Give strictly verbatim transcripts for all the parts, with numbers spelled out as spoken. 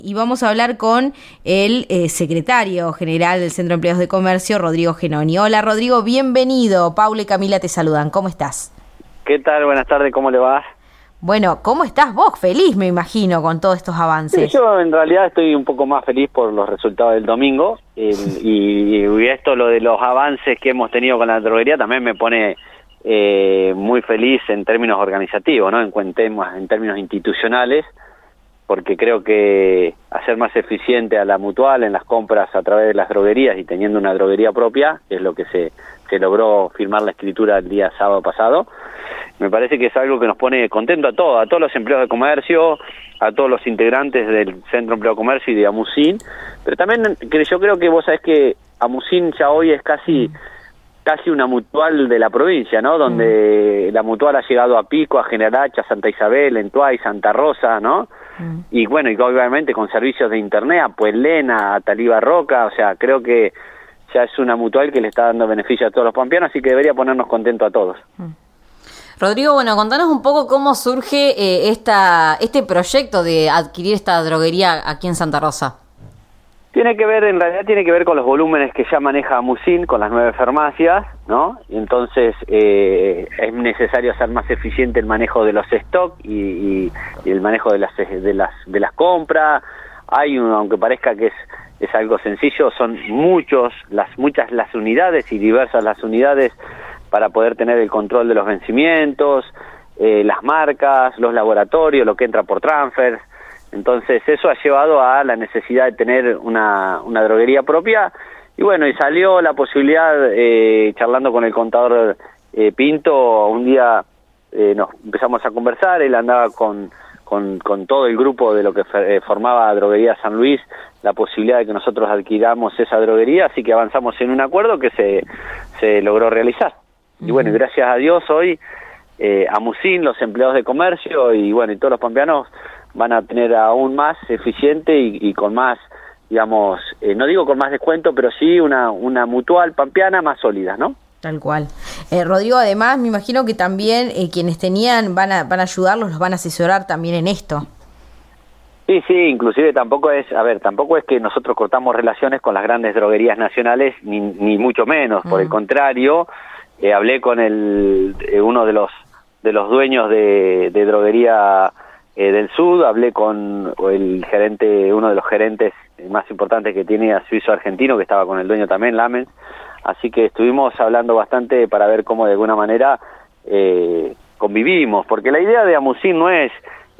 Y vamos a hablar con el eh, secretario general del Centro de Empleados de Comercio, Rodrigo Genoni. Hola Rodrigo, bienvenido. Paula y Camila te saludan. ¿Cómo estás? ¿Qué tal? Buenas tardes, ¿cómo le va? Bueno, ¿cómo estás vos? Feliz, me imagino, con todos estos avances. Sí, yo en realidad estoy un poco más feliz por los resultados del domingo eh, y, y esto, lo de los avances que hemos tenido con la droguería, también me pone eh, muy feliz en términos organizativos, ¿no? En, en términos institucionales, porque creo que hacer más eficiente a la mutual en las compras a través de las droguerías y teniendo una droguería propia, es lo que se, se logró firmar la escritura el día sábado pasado. Me parece que es algo que nos pone contento a todos, a todos los empleados de comercio, a todos los integrantes del Centro de Empleo de Comercio y de Amusin, pero también que yo creo que vos sabés que Amusin ya hoy es casi casi una mutual de la provincia, ¿no? Donde mm. la mutual ha llegado a Pico, a General Hacha, Santa Isabel, Entuay, Santa Rosa, ¿no? Mm. Y bueno, y obviamente con servicios de internet a Pueblena, a Talía Roca, o sea, creo que ya es una mutual que le está dando beneficio a todos los pampeanos, así que debería ponernos contentos a todos. Mm. Rodrigo, bueno, contanos un poco cómo surge eh, esta este proyecto de adquirir esta droguería aquí en Santa Rosa. Tiene que ver, en realidad tiene que ver con los volúmenes que ya maneja Amusin con las nueve farmacias, ¿no? Y entonces eh, es necesario hacer más eficiente el manejo de los stock y, y, y el manejo de las de las de las compras. Hay un, aunque parezca que es es algo sencillo, son muchos las muchas las unidades y diversas las unidades para poder tener el control de los vencimientos, eh, las marcas, los laboratorios, lo que entra por transfers. Entonces eso ha llevado a la necesidad de tener una, una droguería propia y bueno, y salió la posibilidad, eh, charlando con el contador eh, Pinto, un día eh, nos empezamos a conversar, él andaba con, con, con todo el grupo de lo que eh, formaba Droguería San Luis, la posibilidad de que nosotros adquiramos esa droguería, así que avanzamos en un acuerdo que se, se logró realizar. Uh-huh. Y bueno, gracias a Dios hoy eh, Amusin, los empleados de comercio y bueno, y todos los pampeanos van a tener aún más eficiente y, y con más, digamos, eh, no digo con más descuento, pero sí una, una mutual pampeana más sólida, ¿no? Tal cual. Eh, Rodrigo, además, me imagino que también eh, quienes tenían van a, van a ayudarlos, los van a asesorar también en esto. Sí, sí, inclusive tampoco es, a ver, tampoco es que nosotros cortamos relaciones con las grandes droguerías nacionales, ni, ni mucho menos, mm. por el contrario, eh, hablé con el eh, uno de los de los dueños de, de droguería Eh, del Sud, hablé con el gerente, uno de los gerentes más importantes que tiene a suizo argentino, que estaba con el dueño también, Lamens, así que estuvimos hablando bastante para ver cómo de alguna manera eh, convivimos, porque la idea de Amusin no es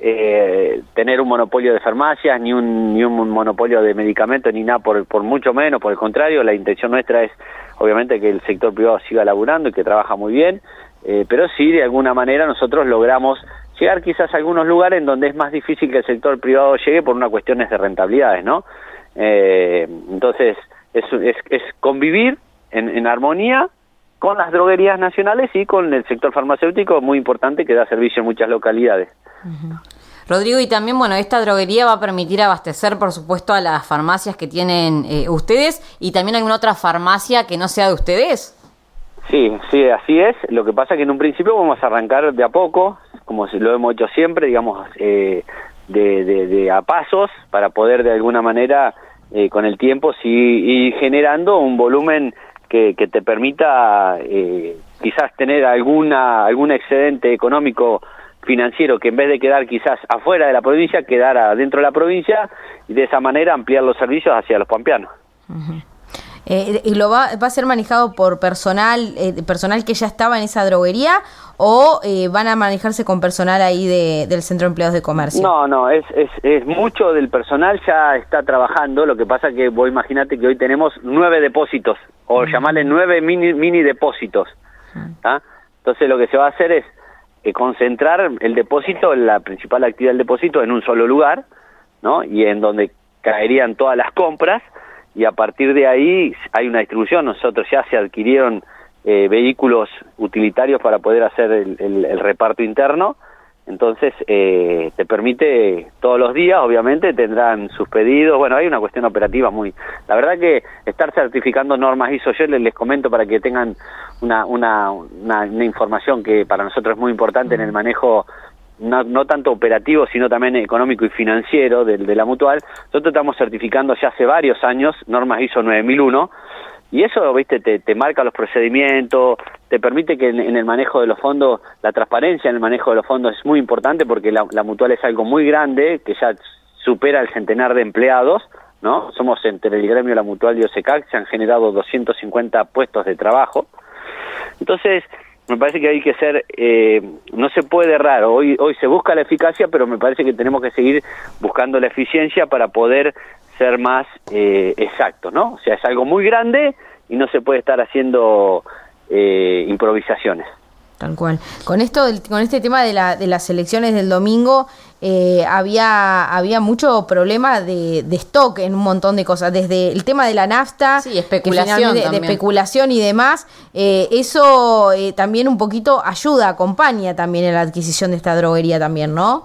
eh, tener un monopolio de farmacias, ni un ni un monopolio de medicamentos, ni nada, por, por mucho menos, por el contrario, la intención nuestra es obviamente que el sector privado siga laburando y que trabaja muy bien, eh, pero sí, de alguna manera nosotros logramos llegar quizás a algunos lugares en donde es más difícil que el sector privado llegue por una cuestiones de rentabilidades, ¿no? Eh, entonces, es, es, es convivir en, en armonía con las droguerías nacionales y con el sector farmacéutico, muy importante, que da servicio en muchas localidades. Uh-huh. Rodrigo, y también, bueno, esta droguería va a permitir abastecer, por supuesto, a las farmacias que tienen eh, ustedes, y también alguna otra farmacia que no sea de ustedes. Sí, sí, así es. Lo que pasa es que en un principio vamos a arrancar de a poco, como lo hemos hecho siempre, digamos, eh, de, de, de a pasos, para poder de alguna manera, eh, con el tiempo, sí, ir generando un volumen que, que te permita eh, quizás tener alguna algún excedente económico financiero que en vez de quedar quizás afuera de la provincia, quedara dentro de la provincia y de esa manera ampliar los servicios hacia los pampeanos. Uh-huh. Eh, ¿Y lo va, va a ser manejado por personal eh, personal que ya estaba en esa droguería o eh, van a manejarse con personal ahí de, del Centro de Empleados de Comercio? No, no, es, es, es mucho del personal ya está trabajando, lo que pasa que vos imaginate que hoy tenemos nueve depósitos, o uh-huh. llamarle nueve mini, mini depósitos, uh-huh. Entonces lo que se va a hacer es eh, concentrar el depósito, la principal actividad del depósito en un solo lugar, ¿no? Y en donde caerían todas las compras, y a partir de ahí hay una distribución. Nosotros ya se adquirieron eh, vehículos utilitarios para poder hacer el, el, el reparto interno, entonces eh, te permite todos los días, obviamente tendrán sus pedidos, bueno, hay una cuestión operativa muy... La verdad que estar certificando normas I S O, yo les, les comento para que tengan una, una, una, una información que para nosotros es muy importante en el manejo no, no tanto operativo, sino también económico y financiero de, de la Mutual. Nosotros estamos certificando ya hace varios años normas I S O nueve mil uno, y eso, viste, te, te marca los procedimientos, te permite que en, en el manejo de los fondos, la transparencia en el manejo de los fondos es muy importante, porque la, la Mutual es algo muy grande, que ya supera el centenar de empleados, ¿no? Somos entre el gremio La Mutual y OSECAC, se han generado doscientos cincuenta puestos de trabajo. Entonces, me parece que hay que ser, eh, no se puede errar, hoy, hoy se busca la eficacia, pero me parece que tenemos que seguir buscando la eficiencia para poder ser más eh, exactos, ¿no? O sea, es algo muy grande y no se puede estar haciendo eh, improvisaciones. Tal cual. Con esto, con este tema de, la, de las elecciones del domingo, eh, había había mucho problema de, de stock en un montón de cosas, desde el tema de la nafta, sí, especulación de, de especulación y demás. Eh, eso eh, también un poquito ayuda, acompaña también en la adquisición de esta droguería también, ¿no?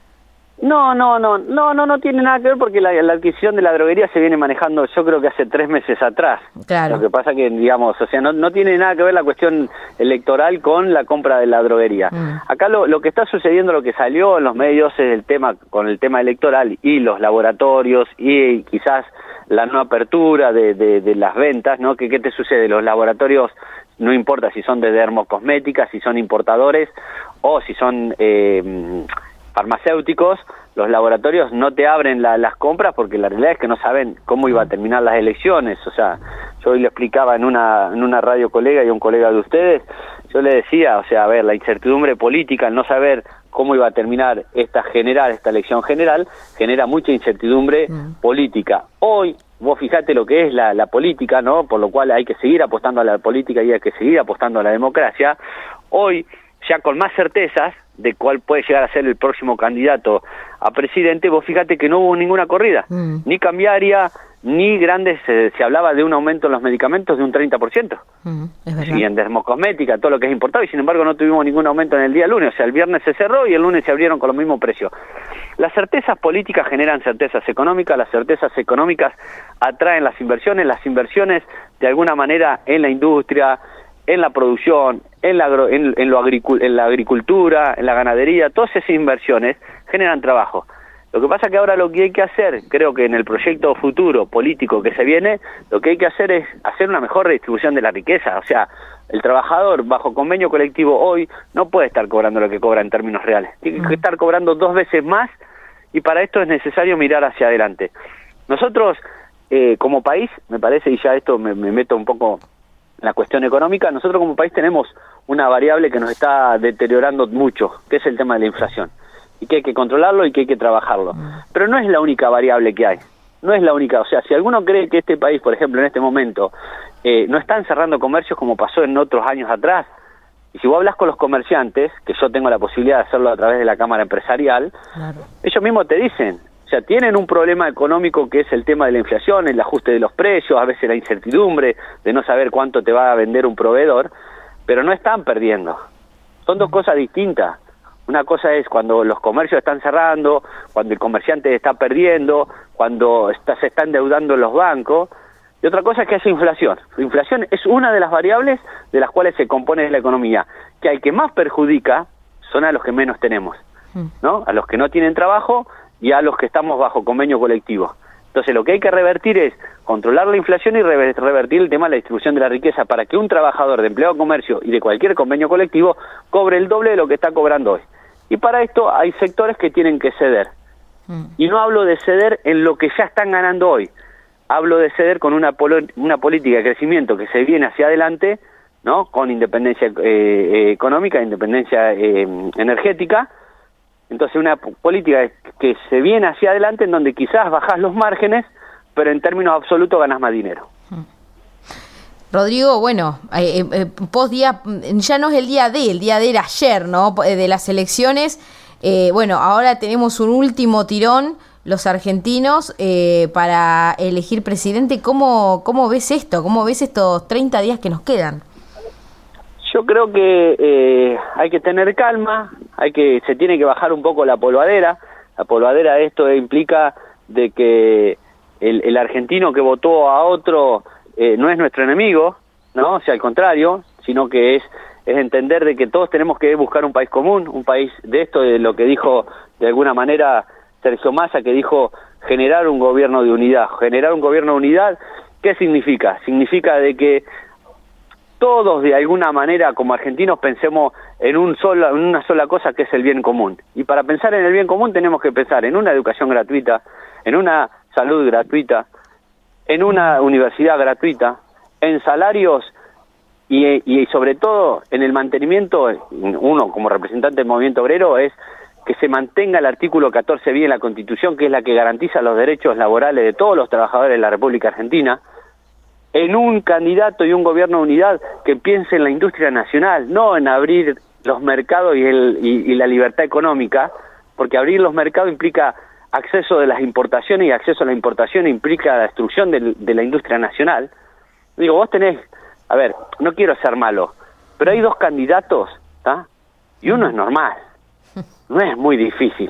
No, no, no, no, no, no tiene nada que ver, porque la, la adquisición de la droguería se viene manejando, yo creo que hace tres meses atrás. Claro. Lo que pasa que, digamos, o sea, no, no tiene nada que ver la cuestión electoral con la compra de la droguería. Mm. Acá lo, lo que está sucediendo, lo que salió en los medios es el tema, con el tema electoral y los laboratorios y quizás la no apertura de, de, de las ventas, ¿no? ¿Qué, qué te sucede? Los laboratorios, no importa si son de dermocosméticas, si son importadores o si son Eh, farmacéuticos, los laboratorios no te abren la, las compras porque la realidad es que no saben cómo iba a terminar las elecciones. O sea, yo hoy le explicaba en una en una radio colega y a un colega de ustedes, yo le decía, o sea, a ver, la incertidumbre política, el no saber cómo iba a terminar esta general, esta elección general, genera mucha incertidumbre mm. política. Hoy, vos fijate lo que es la, la política, ¿no? Por lo cual hay que seguir apostando a la política y hay que seguir apostando a la democracia. Hoy, ya con más certezas de cuál puede llegar a ser el próximo candidato a presidente, vos fíjate que no hubo ninguna corrida, mm. ni cambiaria, ni grandes, eh, se hablaba de un aumento en los medicamentos de un treinta por ciento, mm, es verdad. Y en dermocosmética, todo lo que es importado, y sin embargo no tuvimos ningún aumento en el día lunes, o sea, el viernes se cerró y el lunes se abrieron con los mismos precios. Las certezas políticas generan certezas económicas, las certezas económicas atraen las inversiones, las inversiones de alguna manera en la industria, en la producción, en la, agro, en, en, lo agricul, en la agricultura, en la ganadería, todas esas inversiones generan trabajo. Lo que pasa que ahora lo que hay que hacer, creo que en el proyecto futuro político que se viene, lo que hay que hacer es hacer una mejor redistribución de la riqueza. O sea, el trabajador bajo convenio colectivo hoy no puede estar cobrando lo que cobra en términos reales. Tiene que estar cobrando dos veces más, y para esto es necesario mirar hacia adelante. Nosotros, eh, como país, me parece, y ya esto me, me meto un poco la cuestión económica, nosotros como país tenemos una variable que nos está deteriorando mucho, que es el tema de la inflación, y que hay que controlarlo y que hay que trabajarlo. Pero no es la única variable que hay, no es la única. O sea, si alguno cree que este país, por ejemplo, en este momento, eh, no están cerrando comercios como pasó en otros años atrás, y si vos hablas con los comerciantes, que yo tengo la posibilidad de hacerlo a través de la Cámara Empresarial, claro, ellos mismos te dicen, o sea, tienen un problema económico que es el tema de la inflación, el ajuste de los precios, a veces la incertidumbre de no saber cuánto te va a vender un proveedor, pero no están perdiendo. Son dos cosas distintas. Una cosa es cuando los comercios están cerrando, cuando el comerciante está perdiendo, cuando está, se están endeudando los bancos, y otra cosa es que haya inflación. La inflación es una de las variables de las cuales se compone la economía, que al que más perjudica son a los que menos tenemos, ¿no? A los que no tienen trabajo y a los que estamos bajo convenio colectivo. Entonces lo que hay que revertir es controlar la inflación y revertir el tema de la distribución de la riqueza para que un trabajador de empleo de comercio y de cualquier convenio colectivo cobre el doble de lo que está cobrando hoy. Y para esto hay sectores que tienen que ceder. Mm. Y no hablo de ceder en lo que ya están ganando hoy. Hablo de ceder con una, polo- una política de crecimiento que se viene hacia adelante, ¿no? Con independencia eh, económica, independencia eh, energética. Entonces una p- política que se viene hacia adelante en donde quizás bajás los márgenes, pero en términos absolutos ganás más dinero. Rodrigo, bueno, eh, eh, post día, ya no es el día de, el día de era ayer, ¿no? De las elecciones. Eh, bueno, ahora tenemos un último tirón, los argentinos, eh, para elegir presidente. ¿Cómo, cómo ves esto? ¿Cómo ves estos treinta días que nos quedan? Yo creo que eh, hay que tener calma, hay que se tiene que bajar un poco la polvadera. La polvadera de esto implica de que el, el argentino que votó a otro eh, no es nuestro enemigo, ¿no? O sea, al contrario, sino que es es entender de que todos tenemos que buscar un país común, un país de esto, de lo que dijo de alguna manera Sergio Massa, que dijo generar un gobierno de unidad. Generar un gobierno de unidad, ¿qué significa? Significa de que todos de alguna manera como argentinos pensemos en, un sola, en una sola cosa, que es el bien común. Y para pensar en el bien común tenemos que pensar en una educación gratuita, en una salud gratuita, en una universidad gratuita, en salarios y, y sobre todo en el mantenimiento. Uno como representante del movimiento obrero es que se mantenga el artículo catorce bis en la Constitución, que es la que garantiza los derechos laborales de todos los trabajadores de la República Argentina, en un candidato y un gobierno de unidad que piense en la industria nacional, no en abrir los mercados y, el, y, y la libertad económica, porque abrir los mercados implica acceso de las importaciones, y acceso a la importación implica la destrucción de, de la industria nacional. Digo, vos tenés, a ver, no quiero ser malo, pero hay dos candidatos, ¿tá? Y uno es normal, no es muy difícil.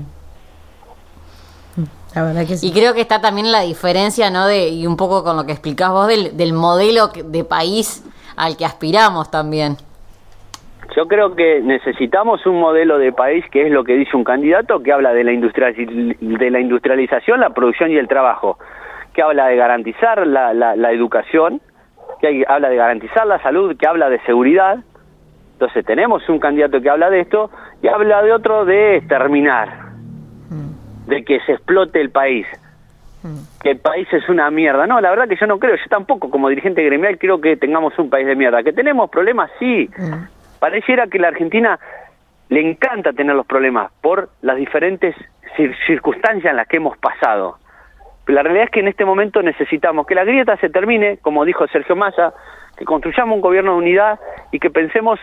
La verdad que sí. Y creo que está también la diferencia, ¿no? De, y un poco con lo que explicás vos del, del modelo de país al que aspiramos también. Yo creo que necesitamos un modelo de país, que es lo que dice un candidato, que habla de la industrial, de la industrialización, la producción y el trabajo, que habla de garantizar la, la, la educación, que hay, habla de garantizar la salud, que habla de seguridad. Entonces tenemos un candidato que habla de esto, y habla de otro de exterminar, de que se explote el país, que el país es una mierda. No, la verdad que yo no creo, yo tampoco como dirigente gremial creo que tengamos un país de mierda. ¿Que tenemos problemas? Sí. Mm. Pareciera que la Argentina le encanta tener los problemas por las diferentes cir- circunstancias en las que hemos pasado. Pero la realidad es que en este momento necesitamos que la grieta se termine, como dijo Sergio Massa, que construyamos un gobierno de unidad y que pensemos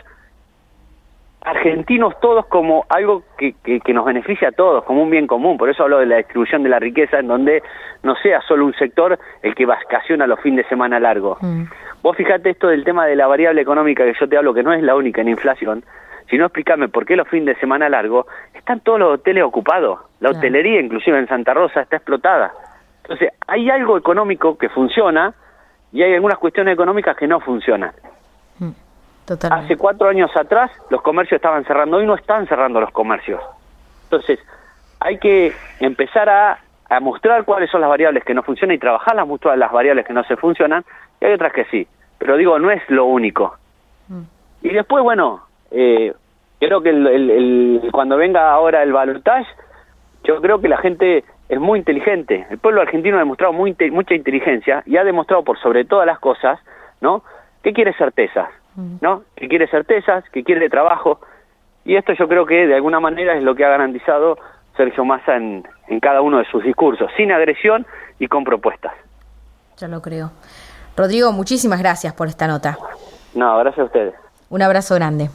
argentinos todos como algo que, que, que nos beneficia a todos, como un bien común. Por eso hablo de la distribución de la riqueza, en donde no sea solo un sector el que vacaciona los fines de semana largos. Mm. Vos fijate esto del tema de la variable económica que yo te hablo, que no es la única en inflación, sino explícame por qué los fines de semana largos están todos los hoteles ocupados. La claro. hotelería, inclusive en Santa Rosa, está explotada. Entonces, hay algo económico que funciona y hay algunas cuestiones económicas que no funcionan. Mm. Totalmente. Hace cuatro años atrás los comercios estaban cerrando, hoy no están cerrando los comercios. Entonces, hay que empezar a, a mostrar cuáles son las variables que no funcionan y trabajar las, muchas las variables que no se funcionan, y hay otras que sí. Pero digo, no es lo único. Mm. Y después, bueno, eh, creo que el, el, el, cuando venga ahora el balotaje, yo creo que la gente es muy inteligente. El pueblo argentino ha demostrado muy, mucha inteligencia y ha demostrado por sobre todas las cosas, ¿no?, que quiere certezas. ¿no? Que quiere certezas, que quiere trabajo, y esto yo creo que de alguna manera es lo que ha garantizado Sergio Massa en, en cada uno de sus discursos, sin agresión y con propuestas. Ya lo creo. Rodrigo, muchísimas gracias por esta nota. No, gracias a ustedes. Un abrazo grande.